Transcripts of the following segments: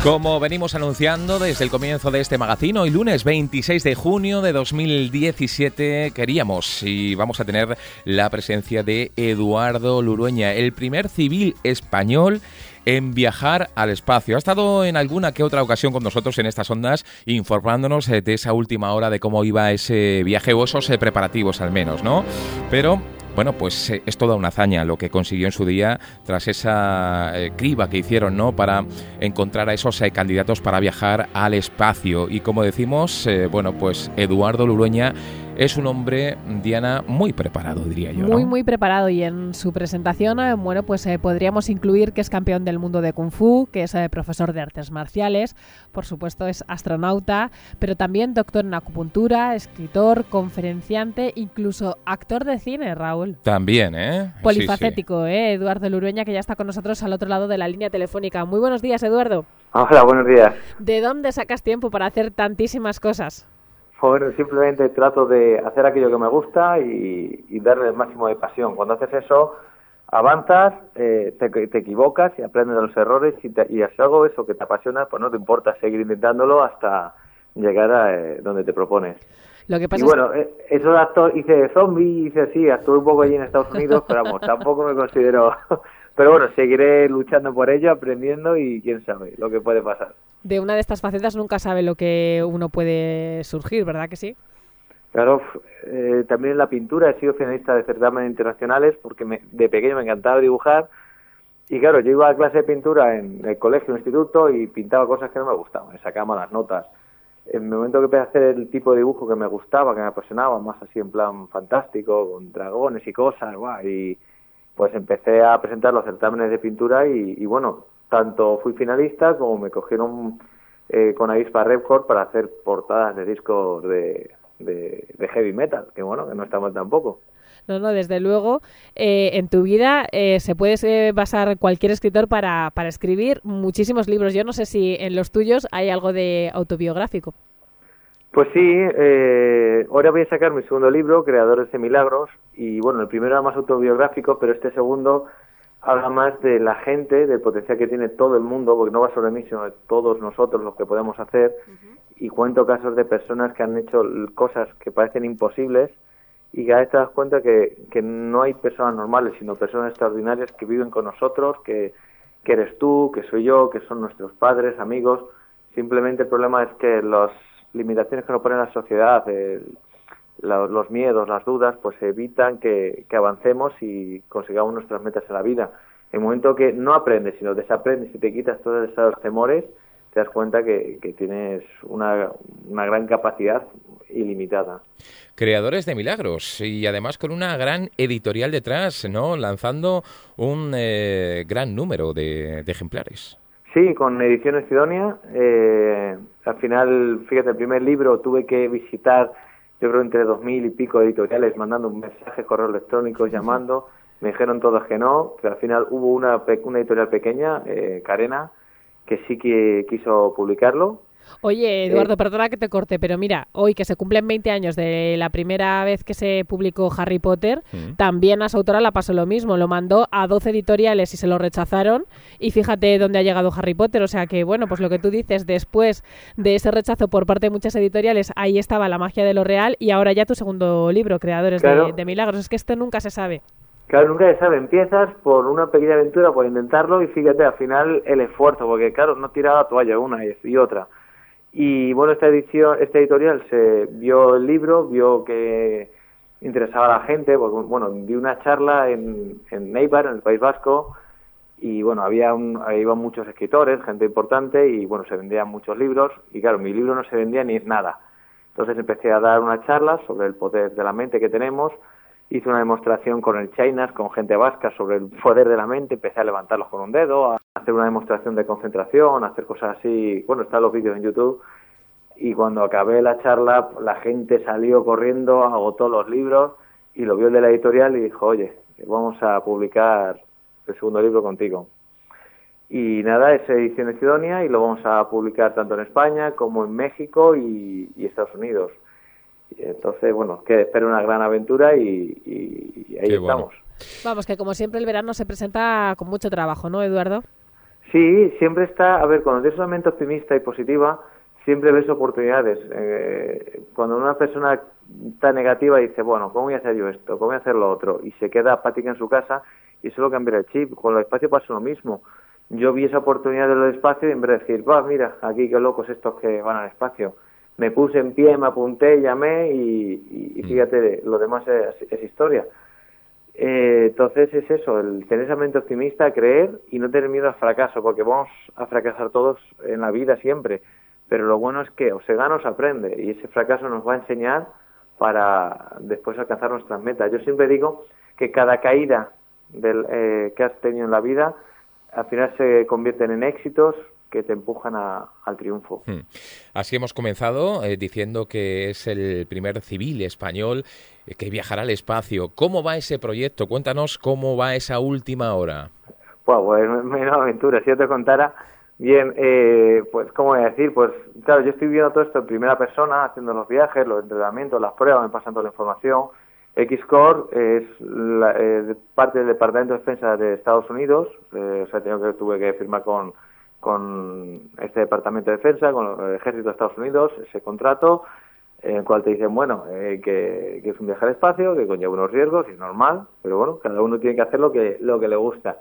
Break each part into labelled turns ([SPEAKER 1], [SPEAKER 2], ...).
[SPEAKER 1] Como venimos anunciando desde el comienzo de este magazine, hoy lunes 26 de junio de 2017 queríamos y vamos a tener la presencia de Eduardo Lurueña, el primer civil español en viajar al espacio. Ha estado en alguna que otra ocasión con nosotros en estas ondas informándonos de esa última hora de cómo iba ese viaje o esos preparativos al menos, ¿no? Pero bueno, pues es toda una hazaña lo que consiguió en su día tras esa criba que hicieron, ¿no?, para encontrar a esos candidatos para viajar al espacio. Y como decimos, bueno, pues Eduardo Lurueña es un hombre, Diana, muy preparado, diría yo, ¿no?
[SPEAKER 2] Muy preparado, y en su presentación, bueno, pues podríamos incluir que es campeón del mundo de Kung Fu, que es profesor de artes marciales, por supuesto es astronauta, pero también doctor en acupuntura, escritor, conferenciante, incluso actor de cine, Raúl.
[SPEAKER 1] También, ¿eh?
[SPEAKER 2] Polifacético, sí. Eduardo Lurueña, que ya está con nosotros al otro lado de la línea telefónica. Muy buenos días, Eduardo.
[SPEAKER 3] Hola, buenos días.
[SPEAKER 2] ¿De dónde sacas tiempo para hacer tantísimas cosas?
[SPEAKER 3] Bueno, simplemente trato de hacer aquello que me gusta y darle el máximo de pasión. Cuando haces eso, avanzas, te equivocas y aprendes de los errores y haces algo eso que te apasiona, pues no te importa seguir intentándolo hasta llegar a donde te propones.
[SPEAKER 2] Lo que pasa
[SPEAKER 3] y bueno, eso de actor, hice zombie, hice así, actué un poco allí en Estados Unidos, pero vamos, tampoco me considero... Pero bueno, seguiré luchando por ello, aprendiendo y quién sabe lo que puede pasar.
[SPEAKER 2] De una de estas facetas nunca sabe lo que uno puede surgir, ¿verdad que sí?
[SPEAKER 3] Claro, también en la pintura he sido finalista de certámenes internacionales porque de pequeño me encantaba dibujar y claro, yo iba a clase de pintura en el colegio, instituto y pintaba cosas que no me gustaban, me sacaba malas notas. En el momento que empecé a hacer el tipo de dibujo que me gustaba, que me apasionaba, más así en plan fantástico, con dragones y cosas, y pues empecé a presentar los certámenes de pintura y bueno, tanto fui finalista como me cogieron con Avispa Record para hacer portadas de discos de heavy metal, que bueno, que no está mal tampoco.
[SPEAKER 2] No, desde luego, en tu vida se puede basar cualquier escritor para escribir muchísimos libros. Yo no sé si en los tuyos hay algo de autobiográfico.
[SPEAKER 3] Pues sí, ahora voy a sacar mi segundo libro, Creadores de Milagros, y bueno, el primero era más autobiográfico, pero este segundo habla más de la gente, del potencial que tiene todo el mundo, porque no va sobre mí, sino de todos nosotros lo que podemos hacer, y cuento casos de personas que han hecho cosas que parecen imposibles, y cada vez te das cuenta que no hay personas normales, sino personas extraordinarias que viven con nosotros, que eres tú, que soy yo, que son nuestros padres, amigos. Simplemente el problema es que las limitaciones que nos pone la sociedad, los miedos, las dudas, pues evitan que avancemos y consigamos nuestras metas en la vida. En el momento que no aprendes, sino desaprendes y te quitas todos esos temores, te das cuenta que tienes una gran capacidad ilimitada.
[SPEAKER 1] Creadores de Milagros, y además con una gran editorial detrás, ¿no?, lanzando un gran número de ejemplares.
[SPEAKER 3] Sí, con Ediciones Sidonia. Al final, fíjate, el primer libro tuve que visitar, yo creo, entre 2000 y pico editoriales, mandando un mensaje, correo electrónico, llamando. Me dijeron todos que no, pero al final hubo una editorial pequeña, Carena, que sí que quiso publicarlo.
[SPEAKER 2] Oye, Eduardo, perdona que te corte, pero mira, hoy que se cumplen 20 años de la primera vez que se publicó Harry Potter, también a su autora la pasó lo mismo, lo mandó a 12 editoriales y se lo rechazaron, y fíjate dónde ha llegado Harry Potter, o sea que, bueno, pues lo que tú dices, después de ese rechazo por parte de muchas editoriales, ahí estaba la magia de lo real, y ahora ya tu segundo libro, Creadores de Milagros, es que esto nunca se sabe.
[SPEAKER 3] Claro, nunca se sabe, empiezas por una pequeña aventura, por intentarlo, y fíjate, al final el esfuerzo, porque claro, no tiraba la toalla una y otra. Y bueno, esta editorial se vio el libro, vio que interesaba a la gente, porque bueno, di una charla en Eibar, en el País Vasco, y bueno, iban muchos escritores, gente importante, y bueno, se vendían muchos libros, y claro, mi libro no se vendía ni nada. Entonces empecé a dar una charla sobre el poder de la mente que tenemos, hice una demostración con el Chainas, con gente vasca, sobre el poder de la mente, empecé a levantarlos con un dedo, a hacer una demostración de concentración, a hacer cosas así. Bueno, están los vídeos en YouTube. Y cuando acabé la charla, la gente salió corriendo, agotó los libros, y lo vio el de la editorial y dijo, oye, vamos a publicar el segundo libro contigo. Y nada, es Ediciones Sidonia, y lo vamos a publicar tanto en España como en México y Estados Unidos. Entonces, bueno, que espero una gran aventura y ahí estamos.
[SPEAKER 2] Vamos, que como siempre el verano se presenta con mucho trabajo, ¿no, Eduardo?
[SPEAKER 3] Sí, siempre está, a ver, cuando tienes una mente optimista y positiva, siempre ves oportunidades. Cuando una persona está negativa dice, bueno, ¿cómo voy a hacer yo esto? ¿Cómo voy a hacer lo otro? Y se queda apática en su casa y solo cambia el chip. Con el espacio pasa lo mismo. Yo vi esa oportunidad del espacio y en vez de decir, va, mira, aquí qué locos estos que van al espacio. Me puse en pie, me apunté, llamé y fíjate, lo demás es historia. Entonces es eso, el tener esa mente optimista, creer y no tener miedo al fracaso, porque vamos a fracasar todos en la vida siempre, pero lo bueno es que o se gana o se aprende y ese fracaso nos va a enseñar para después alcanzar nuestras metas. Yo siempre digo que cada caída que has tenido en la vida al final se convierten en éxitos que te empujan al triunfo.
[SPEAKER 1] Así hemos comenzado diciendo que es el primer civil español que viajará al espacio. ¿Cómo va ese proyecto? Cuéntanos cómo va esa última hora.
[SPEAKER 3] Pues menos aventura. Si yo te contara, bien, pues cómo voy a decir, pues claro, yo estoy viendo todo esto en primera persona, haciendo los viajes, los entrenamientos, las pruebas, me pasan toda la información. X-Corps es parte del Departamento de Defensa de Estados Unidos, o sea, tuve que firmar con este Departamento de Defensa, con el Ejército de Estados Unidos, ese contrato, en el cual te dicen, bueno, que es un viaje al espacio, que conlleva unos riesgos, y es normal, pero bueno, cada uno tiene que hacer lo que le gusta.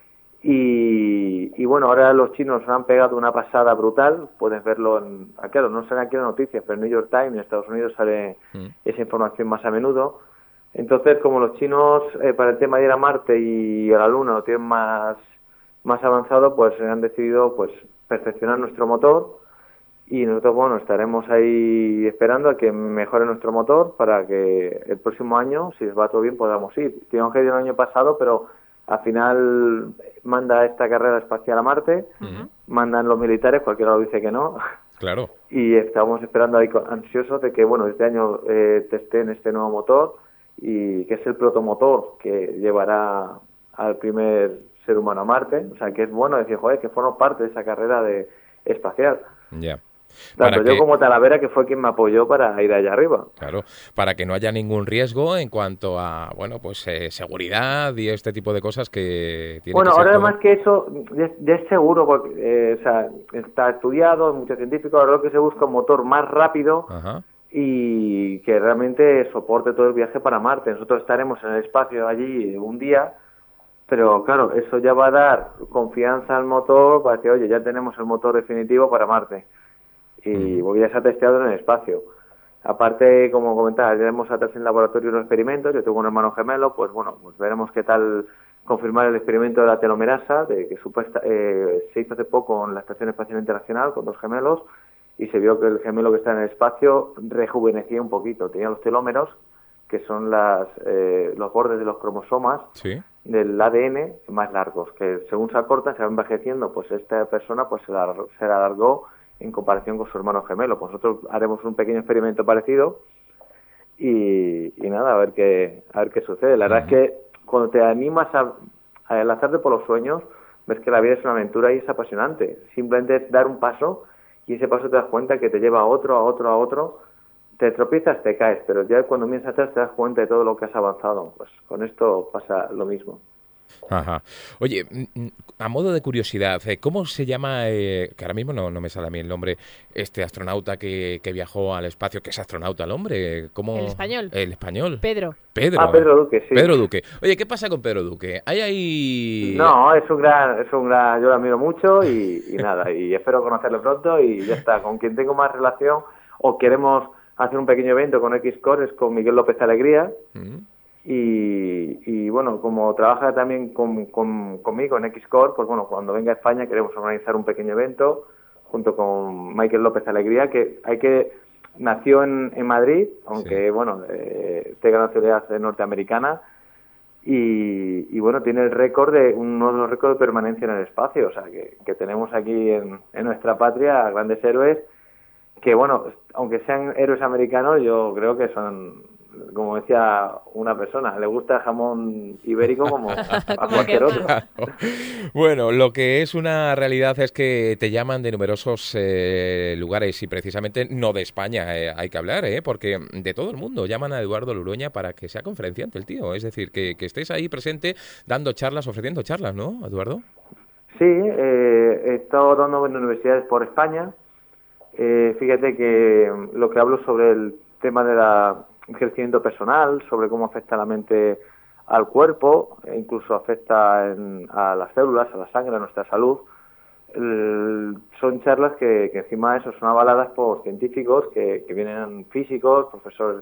[SPEAKER 3] Y bueno, ahora los chinos han pegado una pasada brutal, puedes verlo claro, no sale aquí en noticias, pero en New York Times, en Estados Unidos sale esa información más a menudo. Entonces, como los chinos para el tema de ir a Marte y a la Luna lo tienen más avanzado, pues han decidido pues perfeccionar nuestro motor y nosotros, bueno, estaremos ahí esperando a que mejore nuestro motor para que el próximo año, si va todo bien, podamos ir. Teníamos que ir el año pasado, pero al final manda esta carrera espacial a Marte, mandan los militares, cualquiera lo dice que no.
[SPEAKER 1] Claro.
[SPEAKER 3] Y estamos esperando ahí ansiosos de que, bueno, este año testen este nuevo motor y que es el protomotor que llevará al primer ser humano a Marte, o sea que es bueno decir, joder, que formo parte de esa carrera espacial.
[SPEAKER 1] Ya.
[SPEAKER 3] Tanto yo como Talavera, que fue quien me apoyó para ir allá arriba.
[SPEAKER 1] Claro, para que no haya ningún riesgo en cuanto a, bueno, pues seguridad y este tipo de cosas que tiene que ser
[SPEAKER 3] ahora
[SPEAKER 1] todo.
[SPEAKER 3] Más que eso, ya es seguro, porque o sea, está estudiado, muchos científicos, ahora lo que se busca un motor más rápido.
[SPEAKER 1] Ajá.
[SPEAKER 3] Y que realmente soporte todo el viaje para Marte. Nosotros estaremos en el espacio allí un día, pero claro, eso ya va a dar confianza al motor para decir, oye, ya tenemos el motor definitivo para Marte. Y ya se ha testeado en el espacio. Aparte, como comentaba, ya hemos hecho en laboratorio unos experimentos. Yo tengo un hermano gemelo, pues bueno, pues veremos qué tal confirmar el experimento de la telomerasa, que se hizo hace poco en la Estación Espacial Internacional con 2 gemelos, y se vio que el gemelo que está en el espacio rejuvenecía un poquito. Tenía los telómeros, que son los bordes de los cromosomas del ADN más largos, que según se acortan, se va envejeciendo, pues esta persona pues se la alargó en comparación con su hermano gemelo. Pues nosotros haremos un pequeño experimento parecido y nada, a ver qué sucede. La verdad es que cuando te animas a lanzarte por los sueños, ves que la vida es una aventura y es apasionante. Simplemente es dar un paso y ese paso te das cuenta que te lleva a otro, te tropiezas, te caes, pero ya cuando miras atrás te das cuenta de todo lo que has avanzado. Pues con esto pasa lo mismo.
[SPEAKER 1] Ajá. Oye, a modo de curiosidad, ¿cómo se llama, que ahora mismo no me sale a mí el nombre, este astronauta que viajó al espacio, que es astronauta el hombre? ¿Cómo?
[SPEAKER 2] El español.
[SPEAKER 1] El español.
[SPEAKER 2] Pedro.
[SPEAKER 3] Pedro Duque, sí.
[SPEAKER 1] Pedro Duque. Oye, ¿qué pasa con Pedro Duque? ¿Hay ahí...?
[SPEAKER 3] No, es un gran, yo lo admiro mucho y nada, y espero conocerlo pronto y ya está. Con quien tengo más relación o queremos hacer un pequeño evento con X-Corps es con Miguel López Alegría. Y bueno, como trabaja también conmigo en X-Corps, pues bueno, cuando venga a España queremos organizar un pequeño evento junto con Michael López Alegría, que nació en Madrid, aunque bueno, tenga nacionalidad norteamericana, y bueno, tiene el récord uno de los récords de permanencia en el espacio, o sea, que tenemos aquí en nuestra patria grandes héroes, que bueno, aunque sean héroes americanos, yo creo que son, como decía una persona, le gusta el jamón ibérico como a cualquier otro.
[SPEAKER 1] Claro. Bueno, lo que es una realidad es que te llaman de numerosos lugares y precisamente no de España hay que hablar, porque de todo el mundo llaman a Eduardo Lurueña para que sea conferenciante el tío. Es decir, que estés ahí presente dando charlas, ofreciendo charlas, ¿no, Eduardo?
[SPEAKER 3] Sí, he estado dando en universidades por España. Fíjate que lo que hablo sobre el tema del crecimiento personal, sobre cómo afecta la mente al cuerpo, e incluso afecta a las células, a la sangre, a nuestra salud. Son charlas que encima de eso son avaladas por científicos que vienen físicos, profesores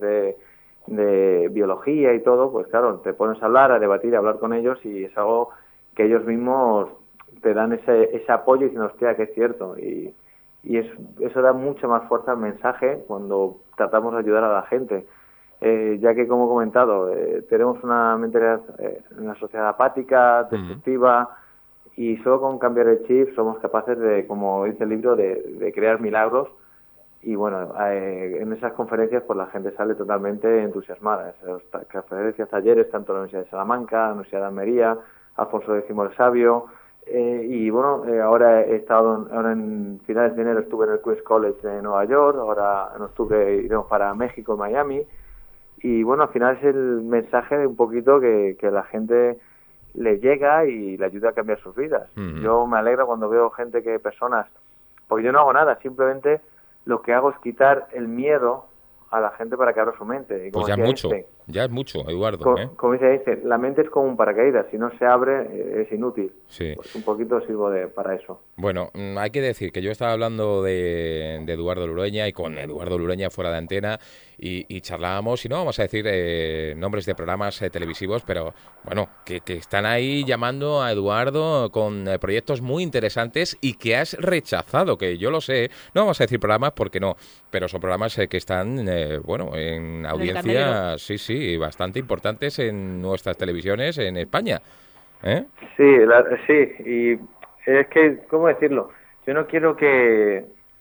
[SPEAKER 3] de biología y todo. Pues claro, te pones a hablar, a debatir, a hablar con ellos, y es algo que ellos mismos te dan ese apoyo y dicen, hostia, que es cierto. Y eso da mucha más fuerza al mensaje cuando tratamos de ayudar a la gente. Ya que, como he comentado, tenemos una mentalidad, una sociedad apática, destructiva, y solo con cambiar el chip somos capaces de, como dice el libro, de crear milagros. Y bueno, en esas conferencias pues la gente sale totalmente entusiasmada. Esas conferencias, talleres, tanto en la Universidad de Salamanca, la Universidad de Almería, Alfonso X el Sabio, y bueno, ahora he estado, ahora en finales de enero estuve en el Queens College de Nueva York, ahora en octubre iremos para México, Miami, y bueno, al final es el mensaje de un poquito que la gente le llega y le ayuda a cambiar sus vidas. Yo me alegro cuando veo personas, porque yo no hago nada, simplemente lo que hago es quitar el miedo a la gente para que abra su mente. Y como
[SPEAKER 1] pues ya es mucho, Eduardo.
[SPEAKER 3] Como dice Einstein, la mente es como un paracaídas, si no se abre es inútil.
[SPEAKER 1] Sí.
[SPEAKER 3] Pues un poquito sirvo para eso.
[SPEAKER 1] Bueno, hay que decir que yo estaba hablando de Eduardo Lurueña y con Eduardo Lurueña fuera de antena y charlábamos, y no vamos a decir nombres de programas televisivos, pero bueno, que están ahí llamando a Eduardo con proyectos muy interesantes y que has rechazado, que yo lo sé, no vamos a decir programas porque no, pero son programas que están, bueno, en audiencias, sí, bastante importantes en nuestras televisiones en España.
[SPEAKER 3] Sí, y es que, ¿cómo decirlo? Yo no quiero que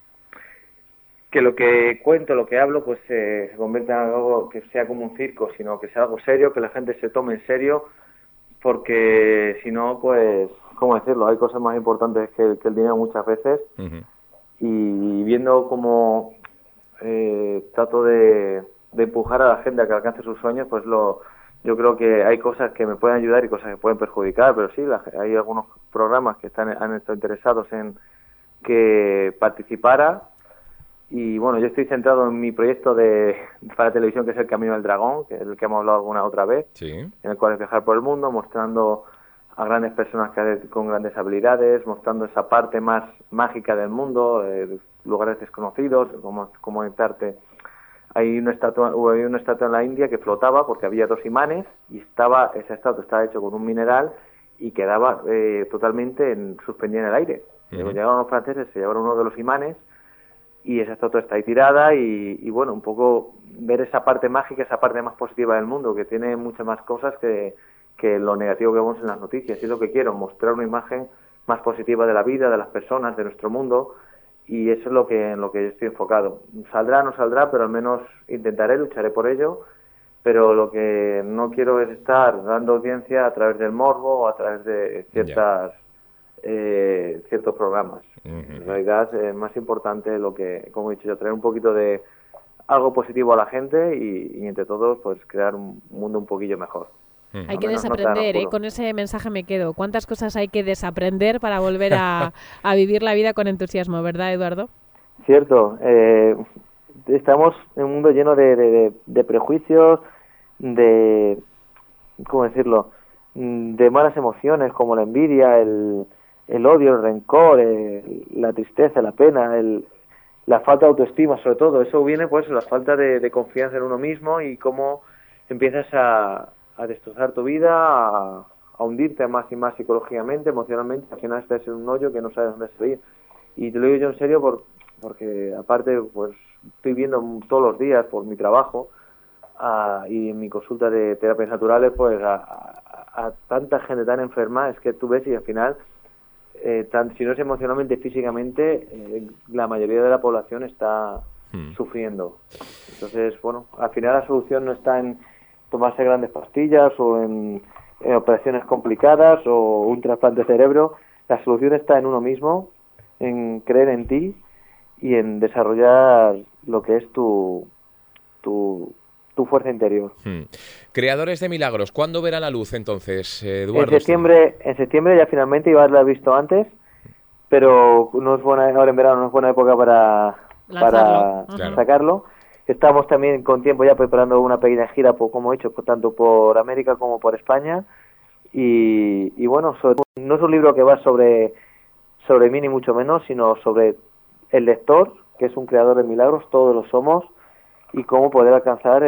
[SPEAKER 3] lo que cuento, lo que hablo, pues se convierta en algo que sea como un circo, sino que sea algo serio, que la gente se tome en serio, porque si no, pues, ¿cómo decirlo? Hay cosas más importantes que el dinero muchas veces. Y viendo cómo trato de empujar a la gente a que alcance sus sueños, pues yo creo que hay cosas que me pueden ayudar y cosas que pueden perjudicar, pero sí, hay algunos programas que han estado interesados en que participara. Y bueno, yo estoy centrado en mi proyecto para televisión, que es El Camino del Dragón, que es el que hemos hablado alguna otra vez, en el cual es viajar por el mundo, mostrando a grandes personas con grandes habilidades, mostrando esa parte más mágica del mundo, lugares desconocidos, cómo entrarte. Hay una estatua en la India que flotaba porque había 2 imanes, y esa estatua estaba hecha con un mineral y quedaba totalmente suspendida en el aire. Llegaron los franceses, se llevaron uno de los imanes, y esa estatua está ahí tirada, y bueno, un poco ver esa parte mágica, esa parte más positiva del mundo, que tiene muchas más cosas que lo negativo que vemos en las noticias. Y es lo que quiero, mostrar una imagen más positiva de la vida, de las personas, de nuestro mundo, y eso es en lo que yo estoy enfocado. Saldrá, no saldrá, pero al menos intentaré, lucharé por ello, pero lo que no quiero es estar dando audiencia a través del morbo o a través de ciertos programas. En realidad es más importante lo que, como he dicho yo, traer un poquito de algo positivo a la gente y entre todos pues crear un mundo un poquillo mejor.
[SPEAKER 2] Hay que desaprender, con ese mensaje me quedo. ¿Cuántas cosas hay que desaprender para volver a vivir la vida con entusiasmo, verdad, Eduardo?
[SPEAKER 3] Cierto. Estamos en un mundo lleno de prejuicios, ¿cómo decirlo?, de malas emociones como la envidia, el odio, el rencor, la tristeza, la pena, la falta de autoestima, sobre todo. Eso viene pues la falta de confianza en uno mismo, y cómo empiezas a destrozar tu vida, a hundirte más y más psicológicamente, emocionalmente. Al final estás en un hoyo que no sabes dónde salir. Y te lo digo yo en serio porque aparte pues estoy viendo todos los días por mi trabajo y en mi consulta de terapias naturales pues a tanta gente tan enferma. Es que tú ves y al final si no es emocionalmente, físicamente, la mayoría de la población está sufriendo. Entonces, bueno, al final la solución no está en tomarse grandes pastillas o en operaciones complicadas o un trasplante de cerebro. La solución está en uno mismo, en creer en ti y en desarrollar lo que es tu tu fuerza interior.
[SPEAKER 1] Creadores de milagros, ¿cuándo verá la luz entonces, Eduardo?
[SPEAKER 3] En septiembre ya finalmente, iba a haberla visto antes, pero no es buena, ahora en verano no es buena época para sacarlo. Estamos también con tiempo ya preparando una pequeña gira, como he dicho, tanto por América como por España. Y bueno, no es un libro que va sobre mí ni mucho menos, sino sobre el lector, que es un creador de milagros, todos lo somos, y cómo poder alcanzar,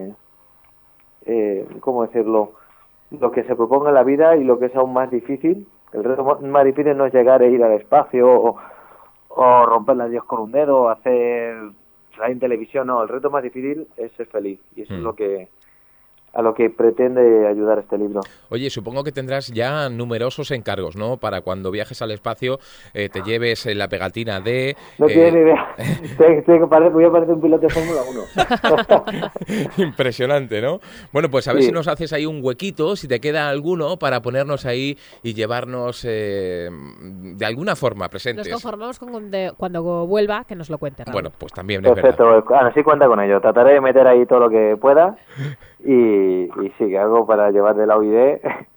[SPEAKER 3] ¿cómo decirlo?, lo que se proponga en la vida y lo que es aún más difícil. El reto más difícil no es llegar a ir al espacio o romperle a Dios con un dedo, o hacer salir en televisión, no. El reto más difícil es ser feliz, y eso es a lo que pretende ayudar este libro.
[SPEAKER 1] Oye, supongo que tendrás ya numerosos encargos, ¿no? Para cuando viajes al espacio te lleves la pegatina de...
[SPEAKER 3] No tienes ni idea. Voy a parecer un piloto de Fórmula 1.
[SPEAKER 1] Impresionante, ¿no? Bueno, pues a ver si nos haces ahí un huequito, si te queda alguno, para ponernos ahí y llevarnos de alguna forma presentes.
[SPEAKER 2] Nos conformamos con cuando vuelva que nos lo cuente, Raúl.
[SPEAKER 1] Bueno, pues también es
[SPEAKER 3] perfecto,
[SPEAKER 1] verdad.
[SPEAKER 3] Así cuenta con ello. Trataré de meter ahí todo lo que pueda y sí, que algo para llevar de la OID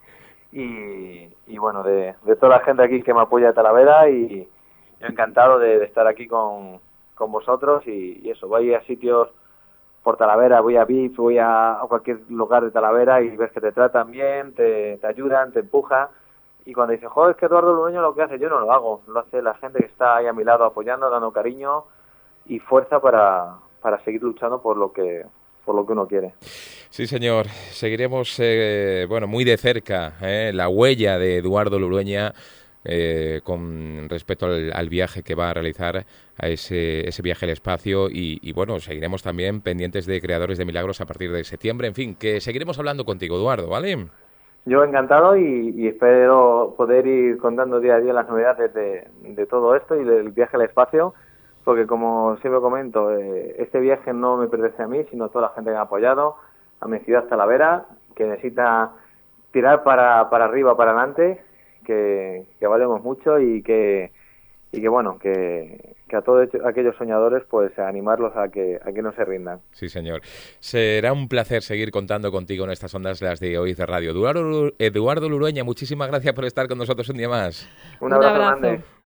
[SPEAKER 3] y bueno, de toda la gente aquí que me apoya de Talavera, y yo encantado de estar aquí con vosotros y eso. Voy a sitios por Talavera, voy a VIP, voy a cualquier lugar de Talavera y ves que te tratan bien, te ayudan, te empujan. Y cuando dicen, joder, es que Eduardo Lurueña lo que hace, yo no lo hago, lo hace la gente que está ahí a mi lado apoyando, dando cariño y fuerza para seguir luchando por lo que uno quiere.
[SPEAKER 1] Sí, señor. Seguiremos muy de cerca la huella de Eduardo Lurueña con respecto al viaje que va a realizar, a ese viaje al espacio y bueno, seguiremos también pendientes de Creadores de Milagros a partir de septiembre. En fin, que seguiremos hablando contigo, Eduardo, ¿vale?
[SPEAKER 3] Yo encantado y espero poder ir contando día a día las novedades de todo esto y del viaje al espacio, porque como siempre comento, este viaje no me pertenece a mí, sino a toda la gente que me ha apoyado, a mi ciudad Talavera, que necesita tirar para arriba, para adelante, que valemos mucho y que a todos aquellos soñadores, pues animarlos a que no se rindan.
[SPEAKER 1] Sí, señor. Será un placer seguir contando contigo en estas ondas, las de Oíz de Radio. Eduardo Lurueña, muchísimas gracias por estar con nosotros un día más.
[SPEAKER 3] Un abrazo grande.